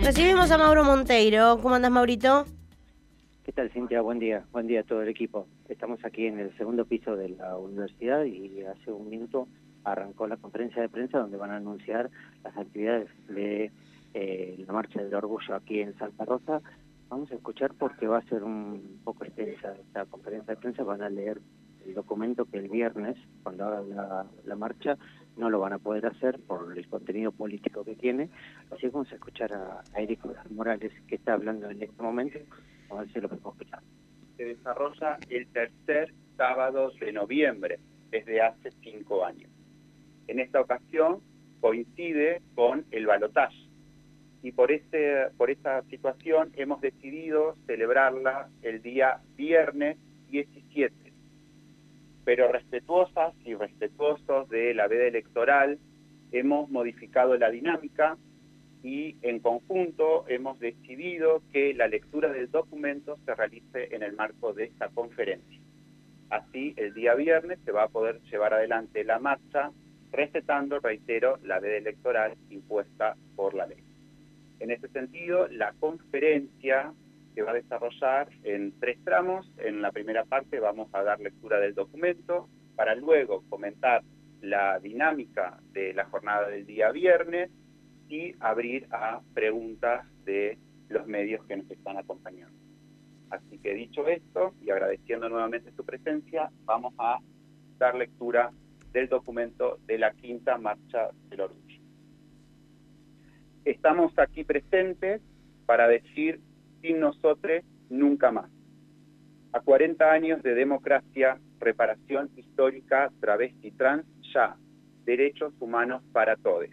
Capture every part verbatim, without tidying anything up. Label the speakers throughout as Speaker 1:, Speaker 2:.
Speaker 1: Recibimos a Mauro Monteiro. ¿Cómo andás, Maurito?
Speaker 2: ¿Qué tal, Cintia? Buen día. Buen día a todo el equipo. Estamos aquí en el segundo piso de la universidad y hace un minuto arrancó la conferencia de prensa donde van a anunciar las actividades de eh, la Marcha del Orgullo aquí en Santa Rosa. Vamos a escuchar porque va a ser un poco extensa esta conferencia de prensa. Van a leer el documento que el viernes, cuando hagan la, la marcha, no lo van a poder hacer por el contenido político que tiene. Así que vamos a escuchar a, a Eric Morales, que está hablando en este momento. Vamos a ver si lo podemos escuchar.
Speaker 3: Se desarrolla el tercer sábado de noviembre, desde hace cinco años. En esta ocasión coincide con el balotaje y por, este, por esta situación hemos decidido celebrarla el día viernes diecisiete. Pero respetuosas y respetuosos de la veda electoral, hemos modificado la dinámica y en conjunto hemos decidido que la lectura del documento se realice en el marco de esta conferencia. Así, el día viernes se va a poder llevar adelante la marcha, respetando, reitero, la veda electoral impuesta por la ley. En ese sentido, la conferencia se va a desarrollar en tres tramos. En la primera parte vamos a dar lectura del documento, para luego comentar la dinámica de la jornada del día viernes y abrir a preguntas de los medios que nos están acompañando. Así que dicho esto, y agradeciendo nuevamente su presencia, vamos a dar lectura del documento de la quinta Marcha del Orgullo. Estamos aquí presentes para decir: sin nosotros, nunca más. A cuarenta años de democracia, reparación histórica, travesti trans, ya. Derechos humanos para todos.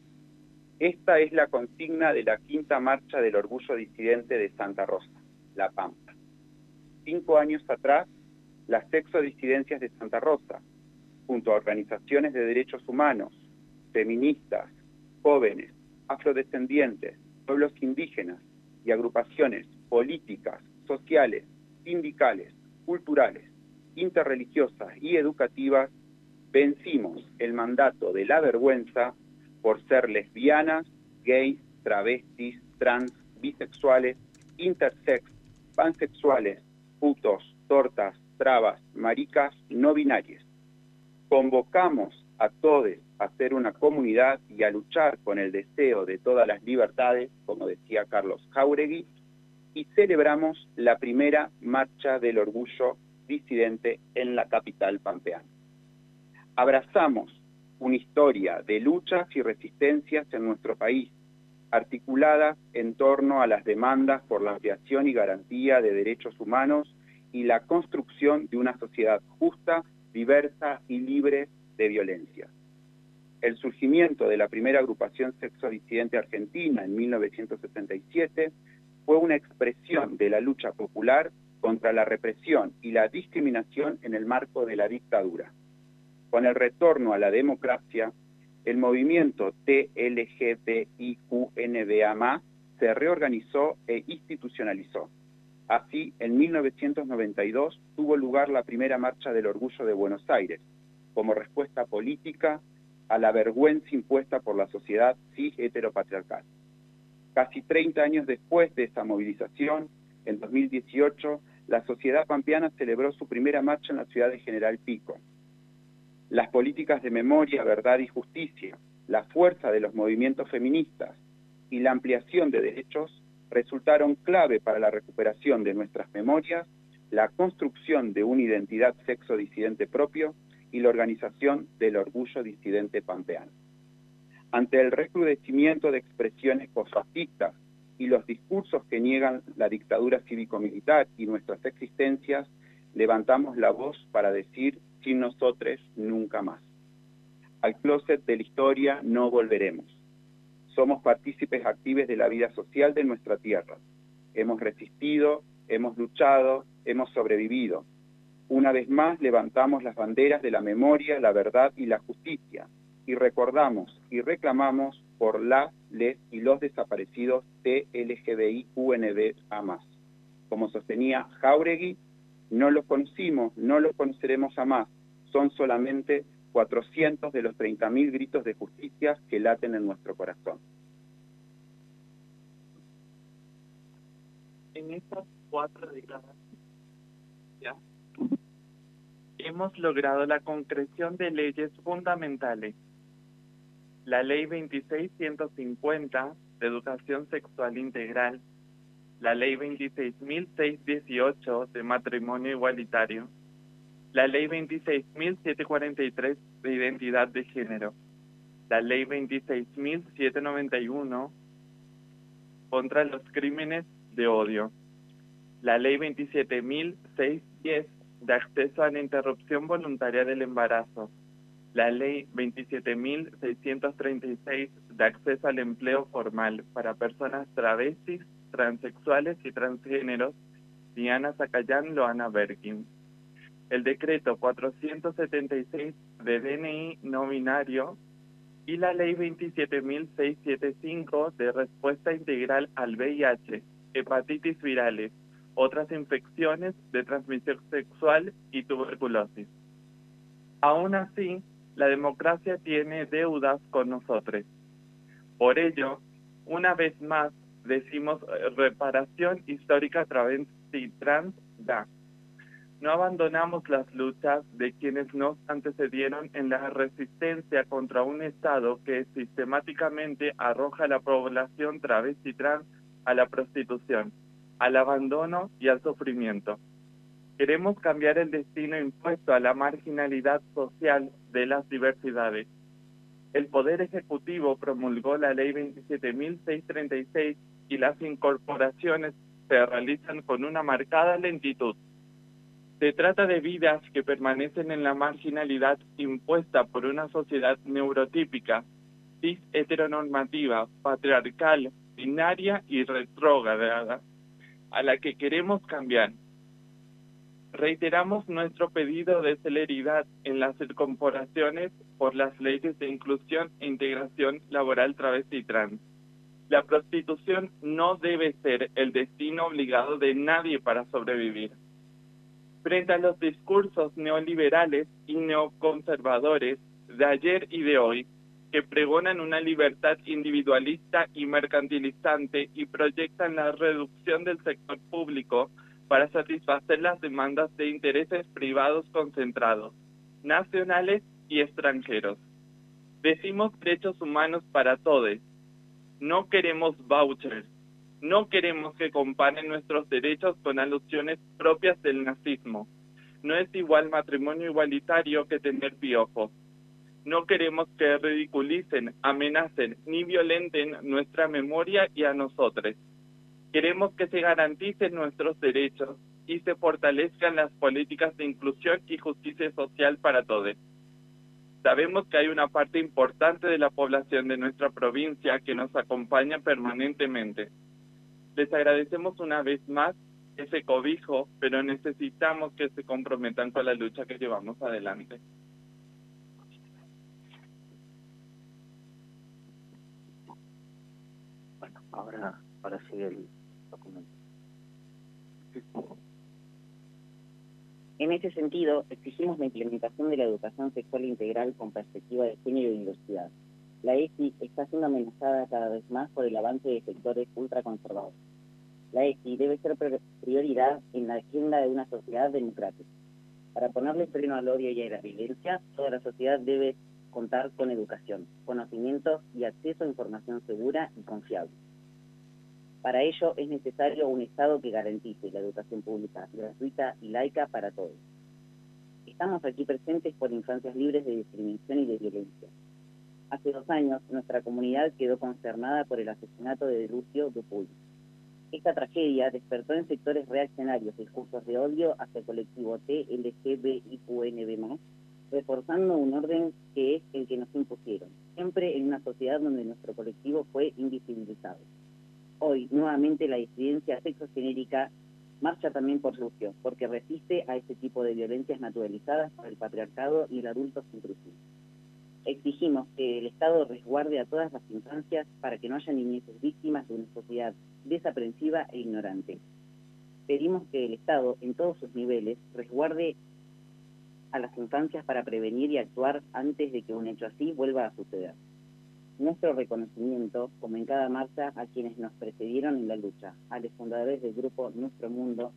Speaker 3: Esta es la consigna de la quinta Marcha del Orgullo Disidente de Santa Rosa, La Pampa. Cinco años atrás, las sexodisidencias de Santa Rosa, junto a organizaciones de derechos humanos, feministas, jóvenes, afrodescendientes, pueblos indígenas y agrupaciones políticas, sociales, sindicales, culturales, interreligiosas y educativas, vencimos el mandato de la vergüenza por ser lesbianas, gays, travestis, trans, bisexuales, intersex, pansexuales, putos, tortas, trabas, maricas, no binarias. Convocamos a todos a ser una comunidad y a luchar con el deseo de todas las libertades, como decía Carlos Jáuregui, y celebramos la primera Marcha del Orgullo Disidente en la capital pampeana. Abrazamos una historia de luchas y resistencias en nuestro país, articuladas en torno a las demandas por la ampliación y garantía de derechos humanos y la construcción de una sociedad justa, diversa y libre de violencia. El surgimiento de la primera agrupación sexodisidente argentina en mil novecientos setenta y siete fue una expresión de la lucha popular contra la represión y la discriminación en el marco de la dictadura. Con el retorno a la democracia, el movimiento T L G B I Q N B A más, se reorganizó e institucionalizó. Así, en mil novecientos noventa y dos tuvo lugar la primera Marcha del Orgullo de Buenos Aires, como respuesta política a la vergüenza impuesta por la sociedad cis heteropatriarcal. Casi treinta años después de esa movilización, en dos mil dieciocho, la sociedad pampeana celebró su primera marcha en la ciudad de General Pico. Las políticas de memoria, verdad y justicia, la fuerza de los movimientos feministas y la ampliación de derechos resultaron clave para la recuperación de nuestras memorias, la construcción de una identidad sexodisidente propio y la organización del orgullo disidente pampeano. Ante el recrudecimiento de expresiones posfascistas y los discursos que niegan la dictadura cívico-militar y nuestras existencias, levantamos la voz para decir: sin nosotros, nunca más. Al closet de la historia no volveremos. Somos partícipes activos de la vida social de nuestra tierra. Hemos resistido, hemos luchado, hemos sobrevivido. Una vez más levantamos las banderas de la memoria, la verdad y la justicia, y recordamos y reclamamos por las, les y los desaparecidos T L G B I Q N B A más. Como sostenía Jáuregui, no los conocimos, no los conoceremos jamás. Son solamente cuatrocientos de los treinta mil gritos de justicia que laten en nuestro corazón.
Speaker 4: en estas cuatro décadas ya hemos logrado la concreción de leyes fundamentales. La Ley veintiséis mil ciento cincuenta de Educación Sexual Integral, la Ley veintiséis mil seiscientos dieciocho de Matrimonio Igualitario, la Ley veintiséis mil setecientos cuarenta y tres de Identidad de Género, la Ley veintiséis mil setecientos noventa y uno contra los crímenes de odio, la Ley veintisiete mil seiscientos diez de acceso a la interrupción voluntaria del embarazo, la Ley veintisiete mil seiscientos treinta y seis de acceso al empleo formal para personas travestis, transexuales y transgéneros, Diana Zacayán Loana Berkin. El decreto cuatrocientos setenta y seis de D N I no binario y la Ley veintisiete mil seiscientos setenta y cinco de respuesta integral al V I H, hepatitis virales, otras infecciones de transmisión sexual y tuberculosis. Aún así, la democracia tiene deudas con nosotros. Por ello, una vez más, decimos reparación histórica travesti trans da. No abandonamos las luchas de quienes nos antecedieron en la resistencia contra un Estado que sistemáticamente arroja a la población travesti trans a la prostitución, al abandono y al sufrimiento. Queremos cambiar el destino impuesto a la marginalidad social de las diversidades. El Poder Ejecutivo promulgó la Ley veintisiete mil seiscientos treinta y seis y las incorporaciones se realizan con una marcada lentitud. Se trata de vidas que permanecen en la marginalidad impuesta por una sociedad neurotípica, cis heteronormativa, patriarcal, binaria y retrógrada, a la que queremos cambiar. Reiteramos nuestro pedido de celeridad en las incorporaciones por las leyes de inclusión e integración laboral travesti y trans. La prostitución no debe ser el destino obligado de nadie para sobrevivir. Frente a los discursos neoliberales y neoconservadores de ayer y de hoy, que pregonan una libertad individualista y mercantilizante y proyectan la reducción del sector público para satisfacer las demandas de intereses privados concentrados, nacionales y extranjeros. Decimos derechos humanos para todos. No queremos vouchers. No queremos que comparen nuestros derechos con alusiones propias del nazismo. No es igual matrimonio igualitario que tener piojos. No queremos que ridiculicen, amenacen ni violenten nuestra memoria y a nosotros. Queremos que se garanticen nuestros derechos y se fortalezcan las políticas de inclusión y justicia social para todos. Sabemos que hay una parte importante de la población de nuestra provincia que nos acompaña permanentemente. Les agradecemos una vez más ese cobijo, pero necesitamos que se comprometan con la lucha que llevamos adelante.
Speaker 2: Bueno, ahora, ahora sigue el documento.
Speaker 5: En ese sentido, exigimos la implementación de la educación sexual integral con perspectiva de género y diversidad. La E S I está siendo amenazada cada vez más por el avance de sectores ultraconservadores. La E S I debe ser prioridad en la agenda de una sociedad democrática. Para ponerle freno al odio y a la violencia, toda la sociedad debe contar con educación, conocimientos y acceso a información segura y confiable. Para ello es necesario un Estado que garantice la educación pública, gratuita y laica para todos. Estamos aquí presentes por infancias libres de discriminación y de violencia. Hace dos años, nuestra comunidad quedó consternada por el asesinato de Lucio Dupuy. Esta tragedia despertó en sectores reaccionarios discursos de odio hacia el colectivo T L G B I Q N B más, reforzando un orden que es el que nos impusieron, siempre en una sociedad donde nuestro colectivo fue invisibilizado. Hoy, nuevamente, la disidencia sexogenérica marcha también por Lucio, porque resiste a este tipo de violencias naturalizadas por el patriarcado y el adulto intrusivo. Exigimos que el Estado resguarde a todas las infancias para que no haya niñeces víctimas de una sociedad desaprensiva e ignorante. Pedimos que el Estado, en todos sus niveles, resguarde a las infancias para prevenir y actuar antes de que un hecho así vuelva a suceder. Nuestro reconocimiento, como en cada marcha, a quienes nos precedieron en la lucha, a los fundadores del grupo Nuestro Mundo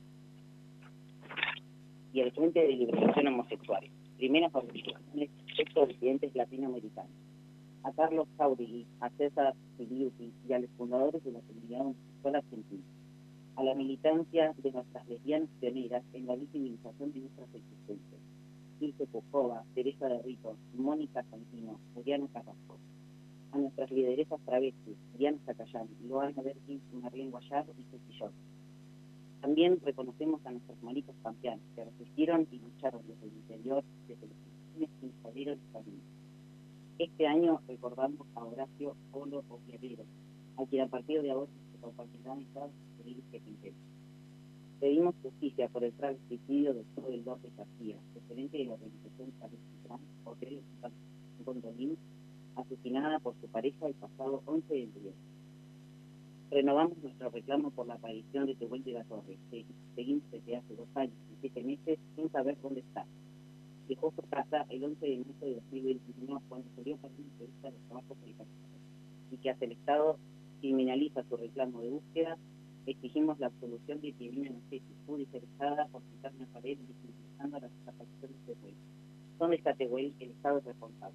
Speaker 5: y al Frente de Liberación Homosexual, primeras organizaciones sexo-disidentes latinoamericanas, a Carlos Jauregui, a César Filiuti y a los fundadores de la comunidad homosexual argentina, a la militancia de nuestras lesbianas pioneras en la visibilización de nuestras existencias, Ilse Pujova, Teresa de Rito, Mónica Santino, Juliana Carrasco, a nuestras lideresas travestis, Diana Zacayán, Loana Berkins, Marlene Guayar y Cecillón. También reconocemos a nuestros maricas pampeanos que resistieron y lucharon desde el interior, desde los fines sin salir del camino. Este año recordamos a Horacio Polo Oviavero, a quien a partir de ahora se compartirá en cada experiencia que Pedimos justicia por el travesticidio de todo el López García, referente de la organización Travesti Trans, Hotel Gondolín, asesinada por su pareja el pasado once de noviembre. Renovamos nuestro reclamo por la aparición de Tehuel de la Torre, que seguimos desde hace dos años y siete meses sin saber dónde está. Dejó su casa el once de marzo de dos mil veintiuno cuando salió para una entrevista de trabajo precarizados, y que hasta el Estado criminaliza su reclamo de búsqueda. Exigimos la absolución de Tivina Nocetti, judicializada por quitar una pared visibilizando la desaparición de Tehuel. ¿Dónde está Tehuel? El Estado es responsable.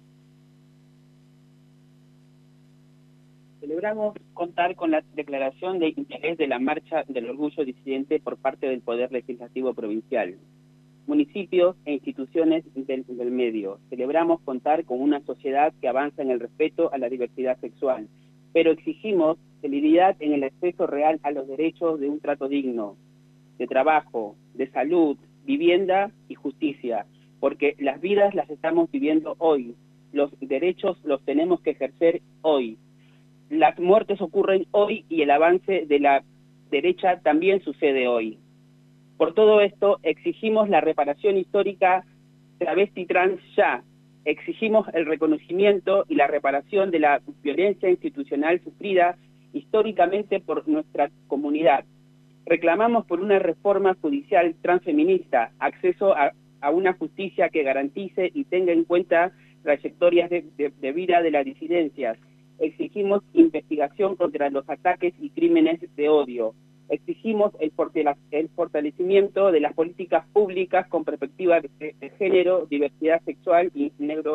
Speaker 6: Celebramos contar con la declaración de interés de la Marcha del Orgullo Disidente por parte del Poder Legislativo Provincial, municipios e instituciones del, del medio. Celebramos contar con una sociedad que avanza en el respeto a la diversidad sexual, pero exigimos celeridad en el acceso real a los derechos de un trato digno, de trabajo, de salud, vivienda y justicia, porque las vidas las estamos viviendo hoy, los derechos los tenemos que ejercer hoy. Las muertes ocurren hoy y el avance de la derecha también sucede hoy. Por todo esto, exigimos la reparación histórica travesti trans ya. Exigimos el reconocimiento y la reparación de la violencia institucional sufrida históricamente por nuestra comunidad. Reclamamos por una reforma judicial transfeminista, acceso a, a una justicia que garantice y tenga en cuenta trayectorias de, de, de vida de las disidencias. Exigimos investigación contra los ataques y crímenes de odio. Exigimos el fortalecimiento de las políticas públicas con perspectiva de, de género, diversidad sexual y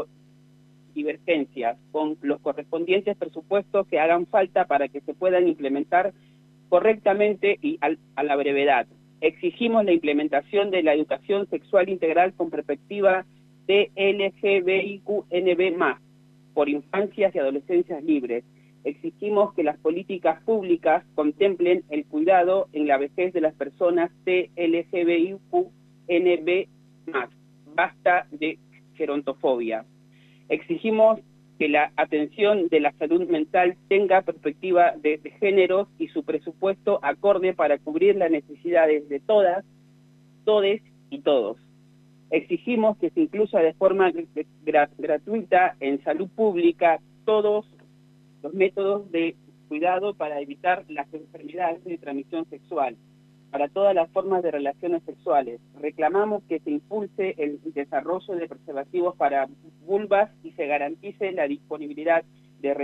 Speaker 6: neurodivergencias, con los correspondientes presupuestos que hagan falta para que se puedan implementar correctamente y al, a la brevedad. Exigimos la implementación de la educación sexual integral con perspectiva de L G B I Q N B más, por infancias y adolescencias libres. Exigimos que las políticas públicas contemplen el cuidado en la vejez de las personas T L G B I Q N B más. Basta de gerontofobia. Exigimos que la atención de la salud mental tenga perspectiva de, de géneros y su presupuesto acorde para cubrir las necesidades de todas, todes y todos. Exigimos que se incluya de forma gra gratuita en salud pública todos los métodos de cuidado para evitar las enfermedades de transmisión sexual, para todas las formas de relaciones sexuales. Reclamamos que se impulse el desarrollo de preservativos para vulvas y se garantice la disponibilidad de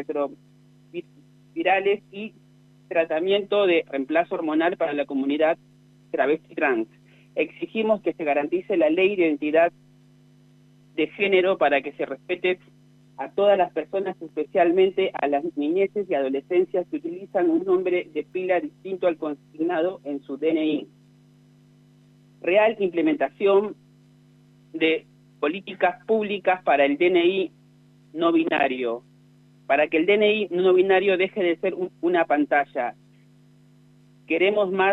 Speaker 6: retrovirales y tratamiento de reemplazo hormonal para la comunidad travesti trans. Exigimos que se garantice la ley de identidad de género para que se respete a todas las personas, especialmente a las niñeces y adolescencias que utilizan un nombre de pila distinto al consignado en su D N I. Real implementación de políticas públicas para el D N I no binario, para que el D N I no binario deje de ser un, una pantalla. Queremos más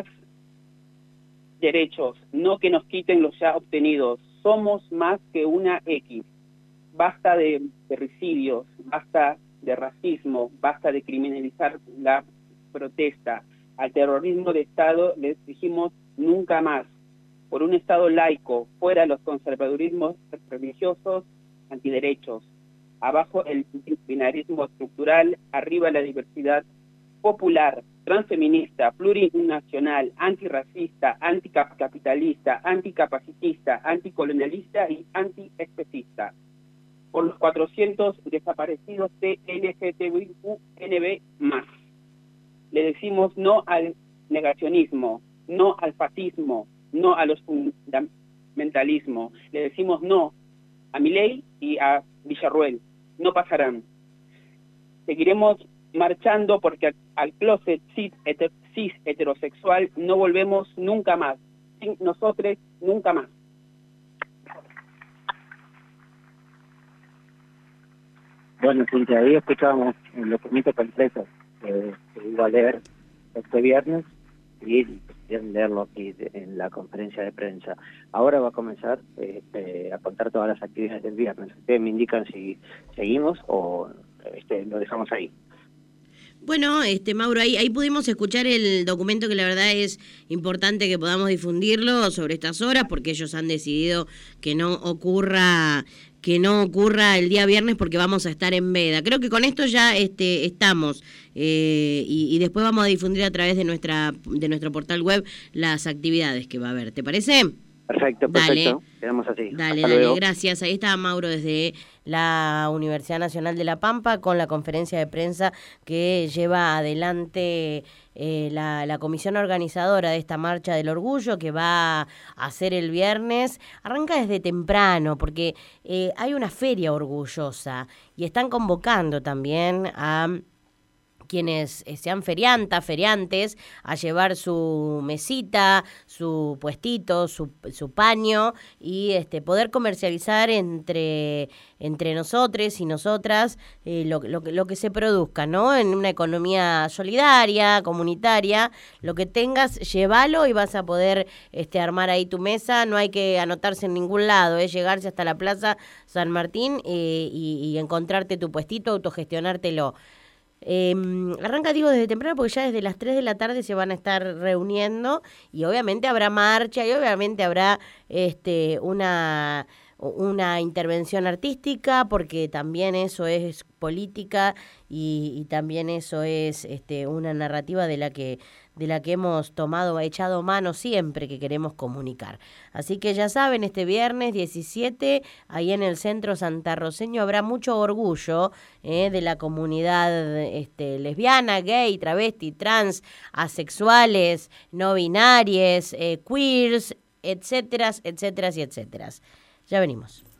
Speaker 6: derechos, no que nos quiten los ya obtenidos. Somos más que una X. Basta de terricidios, basta de racismo, basta de criminalizar la protesta. Al terrorismo de Estado le exigimos nunca más. Por un Estado laico, fuera los conservadurismos religiosos, antiderechos. Abajo el binarismo estructural, arriba la diversidad popular, transfeminista, plurinacional, antirracista, anticapitalista, anticapacitista, anticolonialista y antiespecista. por los cuatrocientos desaparecidos de L G T B I Q N B más. Le decimos no al negacionismo, no al fascismo, no a los fundamentalismos. Le decimos no a Milei y a Villarruel. No pasarán. Seguiremos marchando porque al closet cis, heter, cis heterosexual no volvemos nunca más. Sin nosotros, nunca más.
Speaker 2: Bueno, Cintia, ahí escuchábamos el documento completo que se iba a leer este viernes y quieren leerlo aquí de, en la conferencia de prensa. Ahora va a comenzar este, a contar todas las actividades del viernes. Ustedes me indican si seguimos o este, lo dejamos ahí.
Speaker 1: Bueno, este Mauro, ahí, ahí pudimos escuchar el documento que la verdad es importante que podamos difundirlo sobre estas horas porque ellos han decidido que no ocurra que no ocurra el día viernes porque vamos a estar en veda. Creo que con esto ya este, estamos eh, y, y después vamos a difundir a través de nuestra de nuestro portal web las actividades que va a haber. ¿Te parece?
Speaker 2: Perfecto, perfecto.
Speaker 1: Dale.
Speaker 2: Quedamos así.
Speaker 1: Dale,
Speaker 2: Hasta
Speaker 1: dale,
Speaker 2: luego.
Speaker 1: gracias. Ahí está Mauro desde la Universidad Nacional de La Pampa con la conferencia de prensa que lleva adelante eh, la, la comisión organizadora de esta Marcha del Orgullo que va a hacer el viernes. Arranca desde temprano porque eh, hay una feria orgullosa y están convocando también a quienes sean feriantas, feriantes, a llevar su mesita, su puestito, su, su paño y este poder comercializar entre, entre nosotros y nosotras eh, lo, lo, lo que se produzca, ¿no? En una economía solidaria, comunitaria, lo que tengas, llévalo y vas a poder este, armar ahí tu mesa. No hay que anotarse en ningún lado, es ¿eh? Llegarse hasta la Plaza San Martín eh, y, y encontrarte tu puestito, autogestionártelo. Eh, arranca, digo, desde temprano porque ya desde las tres de la tarde se van a estar reuniendo y obviamente habrá marcha y obviamente habrá este una, una intervención artística porque también eso es política y, y también eso es este una narrativa de la que de la que hemos tomado, echado mano siempre que queremos comunicar. Así que ya saben, este viernes diecisiete, ahí en el Centro Santarroceño habrá mucho orgullo eh, de la comunidad este, lesbiana, gay, travesti, trans, asexuales, no binarias, eh, queers, etcétera, etcétera y etcétera. Ya venimos.